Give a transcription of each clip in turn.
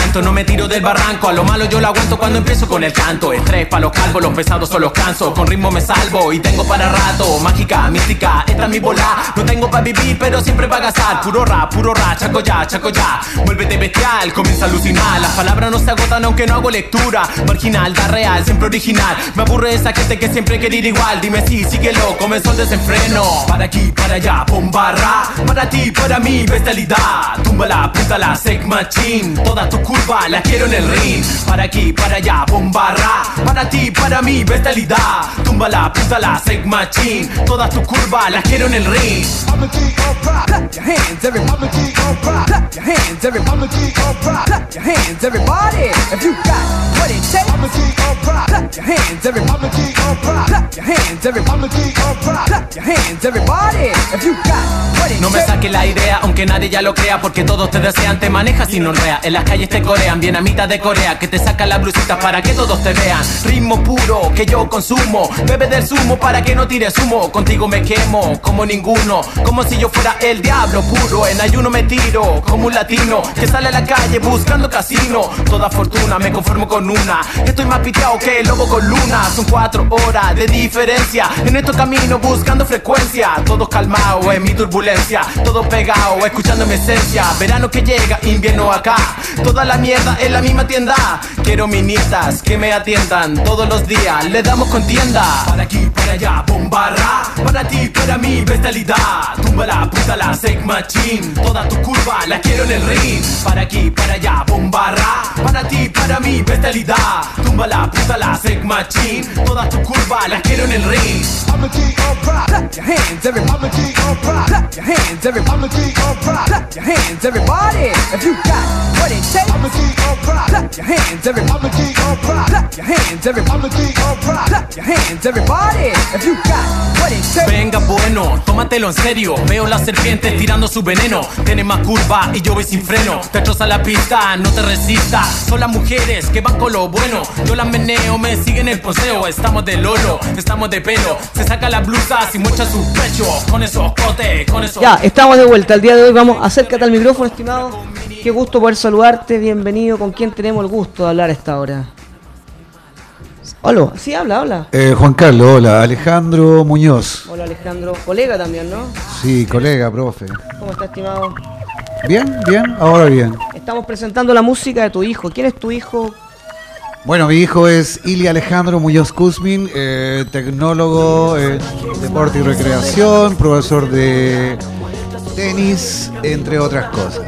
adelanto, no me tiro del barranco. A lo malo yo lo aguanto cuando empiezo con el canto. Estrés pa' los calvos, los pesados son los canso. Con ritmo me salvo y tengo para rato. Mágica, mística, esta es mi bola. No tengo pa' vivir, pero siempre pa' gastar. Puro rap, chaco ya. Vuélvete bestial, comienza a alucinar. Las palabras no se agotan aunque no hago lectura. Marginal, da real, siempre original. Me aburre esa gente que siempre quiere ir igual. Dime si, síguelo, comenzó el desenfreno. Para aquí, para allá, bombarra. Para ti, para mí, bestialidad. Túmbala, apúntala, Sex Machine. Todas tus curvas las quiero en el ring. Para aquí, para allá, bombarra. Para ti, para mí, bestialidad. Túmbala, apúntala, Sex Machine. Todas tus curvas las quiero en el ring. Clap your hands, everybody. Clap your hands, everybody. Clap your hands, everybody. If you got what it takes. Clap your hands, everybody. Clap your hands, everybody. Clap your hands, everybody. If you got what it takes. No me saque la idea, aunque nadie ya lo crea, porque todos te desean, te manejas sin honrea. En las calles te corean, bien a mitad de Corea, que te sacan las blusitas para que todos te vean. Ritmo puro que yo consumo, bebe del zumo para que no tires humo. Contigo me quemo como ninguno, como si yo fuera el diablo puro. En ayuno me tiro como un latino que sale a la calle buscando casino. Toda fortuna me conformo con una, estoy más piteado que el lobo con luna. Son 4 horas de diferencia en estos caminos buscando frecuencia. Todos calmados en mi turbulencia, todos pegados escuchando mi esencia. Verano que llega, invierno acá, toda la mierda en la misma tienda. Quiero minitas que me atiendan todos los días, le damos contienda. Para aquí, para allá, bombarra. Para ti, para mí, bestialidad. Túmbala, apúntala, Sex Machine. Todas tus curvas las quiero en el ring. Para aquí, para allá, bombarra. Para ti, para mí, bestialidad. Túmbala, apúntala, Sex Machine. Todas tus curvas las quiero en el ring. Clap your hands, everybody. Clap your hands, everybody. Clap your hands, everybody. If you got what it takes. Clap your hands, everybody. Clap your hands, everybody. Clap your hands, everybody. If you got what it takes. Venga, bueno, tómatelo en serio. Veo las serpientes tirando su veneno. Tiene más curva y yo voy sin freno. Te troza la pista, no te resistas. Son las mujeres que van con lo bueno. Yo las meneo, me siguen el poseo. Estamos de lolo, estamos de pelo. Se saca las blusas y muestra sus pechos. Con esos cotes, con esos... Ya, estamos de vuelta. El día de hoy vamos, acércate al micrófono, estimado. Qué gusto poder saludarte, bienvenido. ¿Con quién tenemos el gusto de hablar a esta hora? Hola, sí, habla. Juan Carlos, hola. Alejandro Muñoz. Hola, Alejandro. Colega también, ¿no? Sí, colega, profe. ¿Cómo está, estimado? Bien, ahora bien. Estamos presentando la música de tu hijo. ¿Quién es tu hijo? Bueno, mi hijo es Ili Alejandro Muñoz Kuzmin, tecnólogo en deporte y recreación, profesor de tenis, entre otras cosas.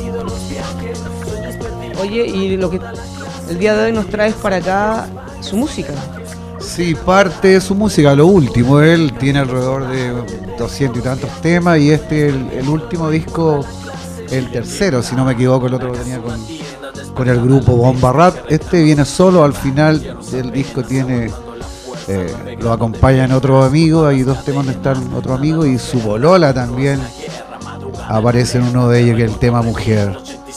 Oye, y lo que el día de hoy nos traes para acá, su música. Sí, parte de su música, lo último. Él tiene alrededor de 200 y tantos temas y el último disco, el tercero, si no me equivoco, el otro lo tenía con el grupo Bomba Rap. Este viene solo, al final del disco tiene lo acompañan otros amigos, hay 2 temas donde están otros amigos y su bolola también aparece en uno de ellos, que es el tema Mujer.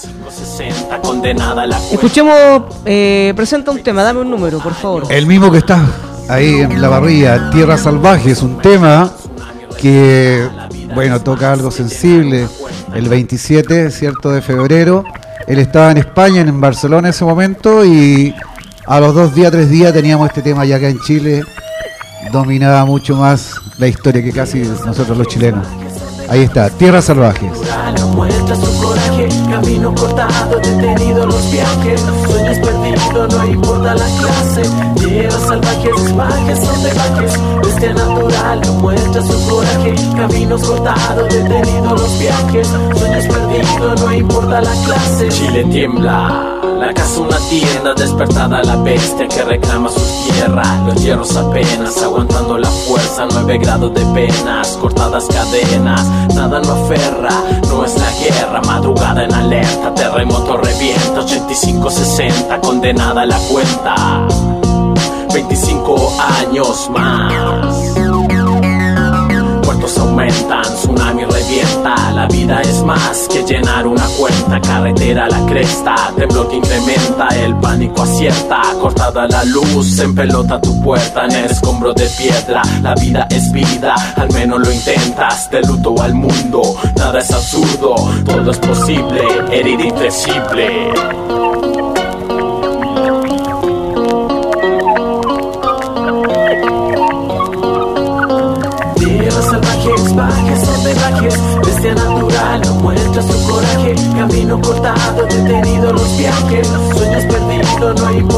Escuchemos, presenta un tema, dame un número, por favor. El mismo que está ahí en la parrilla, Tierra Salvaje, es un tema que, bueno, toca algo sensible. El 27, ¿cierto?, de febrero, él estaba en España, en Barcelona en ese momento, y a los 2 días, 3 días teníamos este tema ya acá en Chile. Dominaba mucho más la historia que casi nosotros los chilenos. Ahí está, Tierra Salvaje. Muestra su coraje, camino cortado, detenido los viajes, sueños perdidos, no importa la clase. Tierra salvajes, bajes son de bajes, bestia natural, muestra su coraje, caminos cortados, detenidos los viajes, sueños perdidos, no importa la clase. Chile tiembla. La casa una tienda, despertada la bestia que reclama su tierra. Los hierros apenas, aguantando la fuerza, 9 grados de penas, cortadas cadenas, nada no aferra, no es la guerra. Madrugada en alerta, terremoto revienta, 85-60, condenada a la cuenta, 25 años más. Muertos aumentan, tsunami revienta. La vida es más que llenar una cuenta. Carretera a la cresta, temblor que incrementa. El pánico acierta, cortada la luz, en pelota tu puerta, en el escombro de piedra. La vida es vida, al menos lo intentas. De luto al mundo, nada es absurdo, todo es posible, herida inflexible.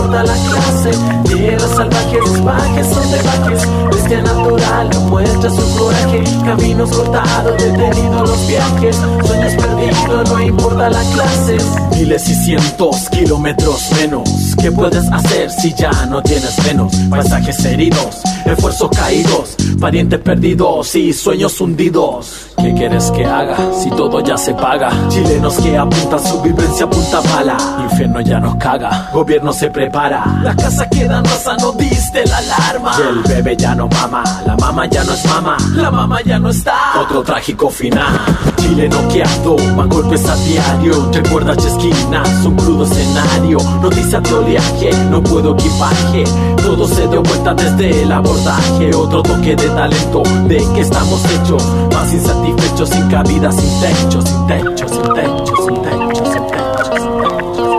importa la clase. Tierras salvajes, bajes son de bajes. Bestia natural no muestra su coraje. Caminos cortados, detenidos los viajes. Sueños perdidos, no importa la clase. Miles y cientos kilómetros menos. ¿Qué puedes hacer si ya no tienes menos? Paisajes heridos, esfuerzos caídos, parientes perdidos y sueños hundidos. ¿Qué quieres que haga si todo ya se paga? Chilenos que apuntan su vivencia a punta bala. Infierno ya nos caga, gobierno se prepara. La casa queda rosa, no diste la alarma. Y el bebé ya no mama, la mamá ya no es mama. La mamá ya no está, otro trágico final. Chile noqueado, más golpes a diario. Recuerdas esquinas, un crudo escenario. Noticias de oleaje, no puedo equipaje. Todo se dio vuelta desde el abordaje. Otro toque de talento, de que estamos hechos. Más insatisfechos, sin cabida, sin techo, sin techo, sin techo, sin techo, sin techo, sin techo.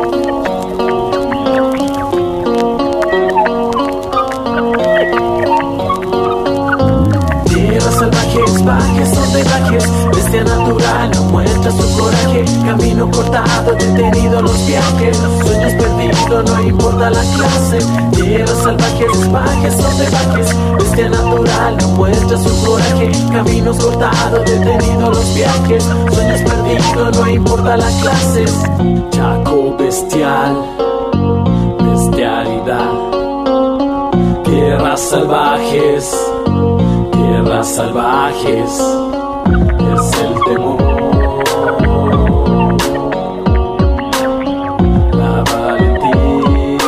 Tierras salvajes, bajes son de bajes. Bestia natural no muestra su coraje. Camino cortado, detenido los viajes. Sueños perdidos, no importa la clase. Tierras salvajes, bajes son de bajes. Bestia natural no muestra su coraje. Caminos cortados, detenidos los viajes. Sueños perdidos, no importa las clases. Chaco bestial, bestialidad. Tierras salvajes, tierras salvajes. Es el temor. La valentía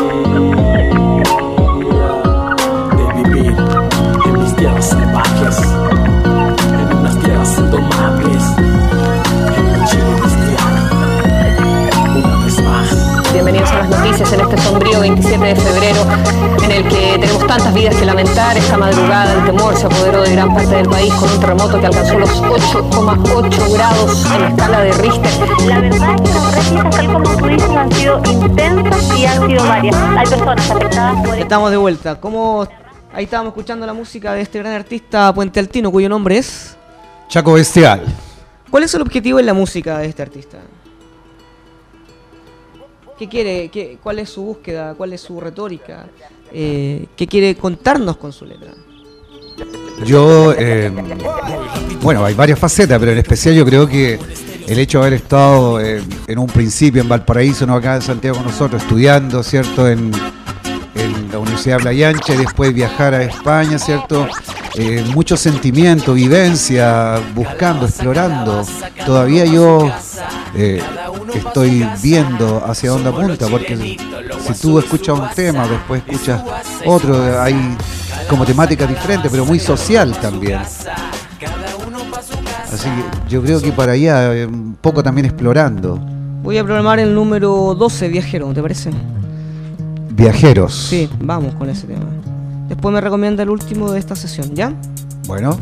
de vivir en mis tierras salvajes, en unas tierras indomables, en un Chile bestial. Una vez más. Bienvenidos a las noticias en este sombrío 27 de febrero, en el que tenemos tantas vidas que lamentar. Esta madrugada el temor se apoderó de gran parte del país con un terremoto que alcanzó los 8,8 grados en la escala de Richter. La verdad es que las réplicas, tal como tú dices, han sido intensas y han sido varias. Hay personas afectadas por... Estamos de vuelta. ¿Cómo? Ahí estábamos escuchando la música de este gran artista puentealtino, cuyo nombre es Chaco Bestial. ¿Cuál es el objetivo en la música de este artista? ¿Qué quiere? ¿Cuál es su búsqueda? ¿Cuál es su retórica? ¿Qué quiere contarnos con su letra? Yo, bueno, hay varias facetas, pero en especial yo creo que el hecho de haber estado en un principio en Valparaíso, no acá en Santiago con nosotros, estudiando, ¿cierto?, en la Universidad de Playa Ancha y después viajar a España, ¿cierto? Mucho sentimiento, vivencia, buscando, explorando. Todavía yo estoy viendo hacia dónde apunta, porque si tú escuchas un tema, después escuchas otro, hay como temática diferente, pero muy social también. Así que yo creo que para allá, un poco también explorando. Voy a programar el número 12, Viajero, ¿te parece? Viajeros. Sí, vamos con ese tema. Después me recomienda el último de esta sesión, ¿ya? Bueno.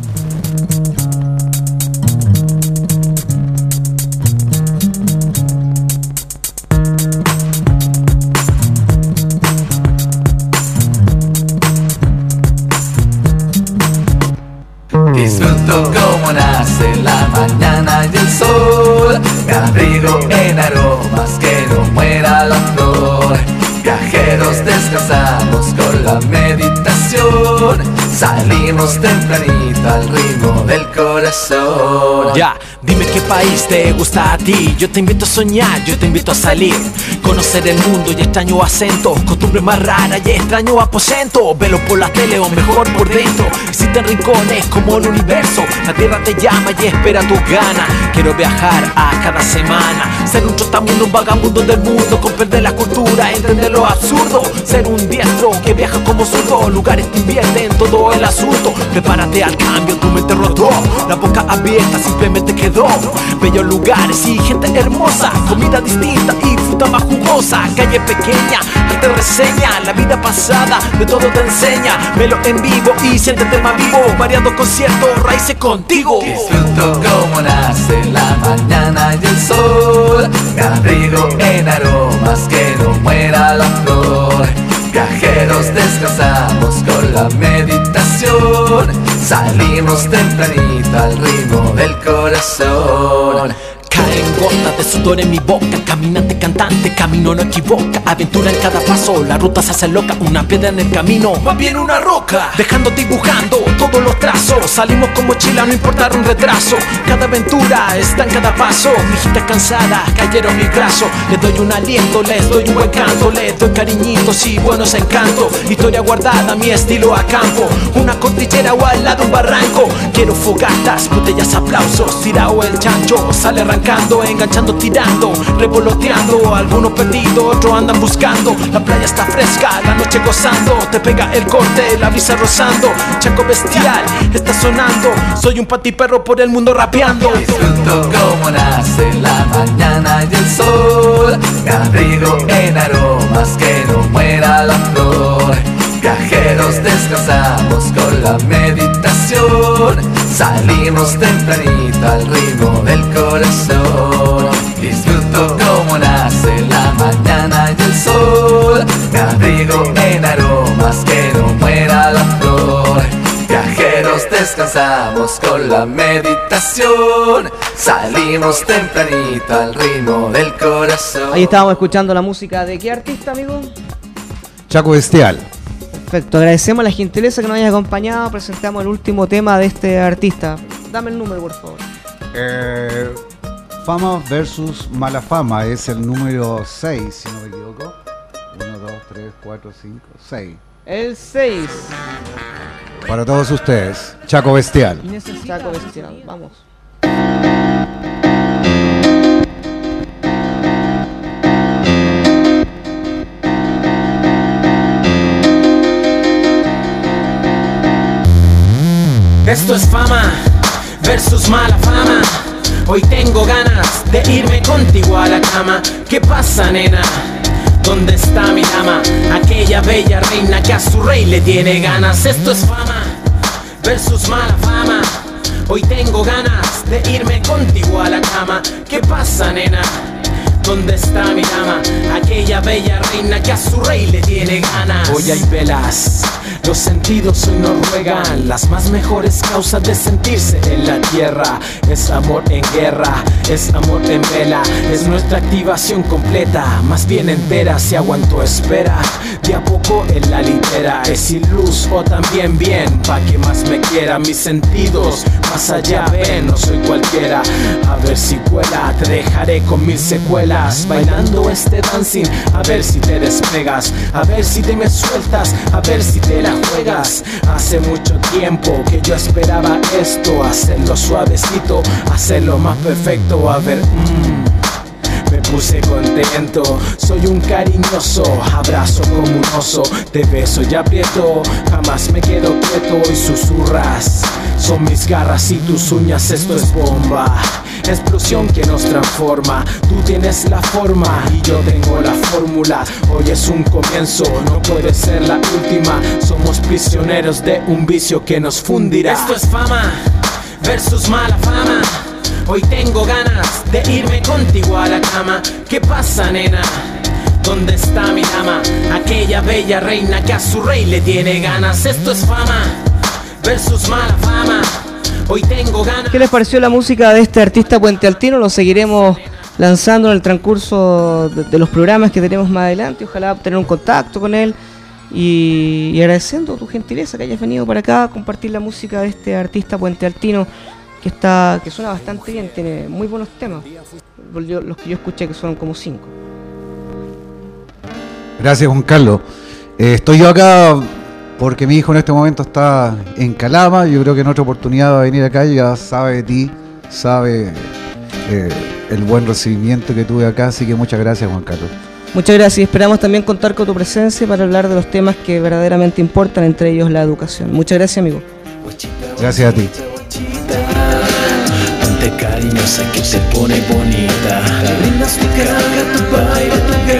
Disfruto como nace la mañana y el sol. Me abrigo en aromas que no muera la flor. Viajeros descansamos con la meditación. Salimos tempranito al ritmo del corazón. Ya, dime qué país te gusta a ti. Yo te invito a soñar, yo te invito a salir, conocer el mundo y extraño acento, costumbres más raras y extraño aposento. Velo por la tele o mejor por dentro. Existen rincones como el universo. La tierra te llama y espera tus ganas. Quiero viajar a cada semana, ser un trotamundo, un vagabundo del mundo, comprender la cultura, entender lo absurdo, ser un diestro que viaja como zurdo. Lugares que invierten todo el asunto. Prepárate al cambio, tu mente rodó, la boca abierta simplemente quedó. Bellos lugares y gente hermosa, comida distinta y fruta más jugosa. Calle pequeña, arte reseña, la vida pasada de todo te enseña. Velo en vivo y siéntete más vivo. Variando conciertos, raíces contigo. Disfruto como nace la mañana y el sol. Me abrigo en aromas que no muera la flor. Viajeros descansamos con la meditación. Salimos tempranito al ritmo del corazón. en gotas de sudor en mi boca. Caminante, cantante, camino no equivoca. Aventura en cada paso, la ruta se hace loca. Una piedra en el camino, más bien una roca. Dejando dibujando todos los trazos. Salimos con mochila, no importa un retraso. Cada aventura está en cada paso. Mi hijita cansada, cayeron mis brazos. Les doy un aliento, les doy un buen canto. Les doy cariñitos y buenos encantos. Historia guardada, mi estilo a campo. Una cordillera o al lado un barranco. Quiero fogatas, botellas, aplausos. Tirao el chancho, sale arrancando, enganchando, tirando, revoloteando. Algunos perdidos, otros andan buscando. La playa está fresca, la noche gozando. Te pega el corte, la brisa rozando. Chaco Bestial está sonando. Soy un patiperro por el mundo rapeando. Disfruto como nace la mañana y el sol. Me abrigo en aromas que no muera la flor. Viajeros descansamos con la meditación. Salimos tempranito al ritmo del corazón. Disfruto como nace la mañana y el sol. Me abrigo en aromas que no muera la flor. Viajeros descansamos con la meditación. Salimos tempranito al ritmo del corazón. Ahí estábamos escuchando la música de ¿qué artista, amigo? Chaco Bestial. Perfecto, agradecemos la gentileza que nos hayas acompañado. Presentamos el último tema de este artista. Dame el número, por favor. Fama versus Mala Fama es el número 6, si no me equivoco. 1, 2, 3, 4, 5, 6. El 6. Para todos ustedes, Chaco Bestial. Chaco Bestial, vamos. Esto es fama versus mala fama. Hoy tengo ganas de irme contigo a la cama. ¿Qué pasa, nena? ¿Dónde está mi dama? Aquella bella reina que a su rey le tiene ganas. Esto es fama versus mala fama. Hoy tengo ganas de irme contigo a la cama. ¿Qué pasa, nena? ¿Dónde está mi dama? Aquella bella reina que a su rey le tiene ganas. Hoy hay velas, los sentidos hoy nos ruegan. Las más mejores causas de sentirse en la tierra. Es amor en guerra, es amor en vela. Es nuestra activación completa, más bien entera. Si aguanto espera, de a poco en la litera. Es sin luz o también bien, pa' que más me quiera. Mis sentidos más allá ven, no soy cualquiera. A ver si cuela, te dejaré con 1000 secuelas. Bailando este dancing, a ver si te despegas. A ver si te me sueltas, a ver si te la juegas. Hace mucho tiempo que yo esperaba esto. Hacerlo suavecito, hacerlo más perfecto. A ver, me puse contento. Soy un cariñoso, abrazo como un oso. Te beso y aprieto, jamás me quedo quieto. Y susurras, son mis garras y tus uñas. Esto es bomba, explosión que nos transforma. Tú tienes la forma y yo tengo la fórmula. Hoy es un comienzo, no puede ser la última. Somos prisioneros de un vicio que nos fundirá. Esto es fama versus mala fama. Hoy tengo ganas de irme contigo a la cama. ¿Qué pasa, nena? ¿Dónde está mi dama? Aquella bella reina que a su rey le tiene ganas. Esto es fama versus mala fama. Hoy tengo ganas. ¿Qué les pareció la música de este artista puentealtino? Lo seguiremos lanzando en el transcurso de los programas que tenemos más adelante. Ojalá tener un contacto con él. Y agradeciendo tu gentileza que hayas venido para acá a compartir la música de este artista puentealtino que suena bastante bien, tiene muy buenos temas. Los que yo escuché que son como 5. Gracias, Juan Carlos. Estoy yo acá porque mi hijo en este momento está en Calama. Yo creo que en otra oportunidad va a venir acá. Ya sabe de ti, sabe el buen recibimiento que tuve acá. Así que muchas gracias, Juan Carlos. Muchas gracias. Esperamos también contar con tu presencia para hablar de los temas que verdaderamente importan, entre ellos la educación. Muchas gracias, amigo. Gracias a ti. Ponte cariñosa que se pone bonita. Brindas tu carga, tu baile, tu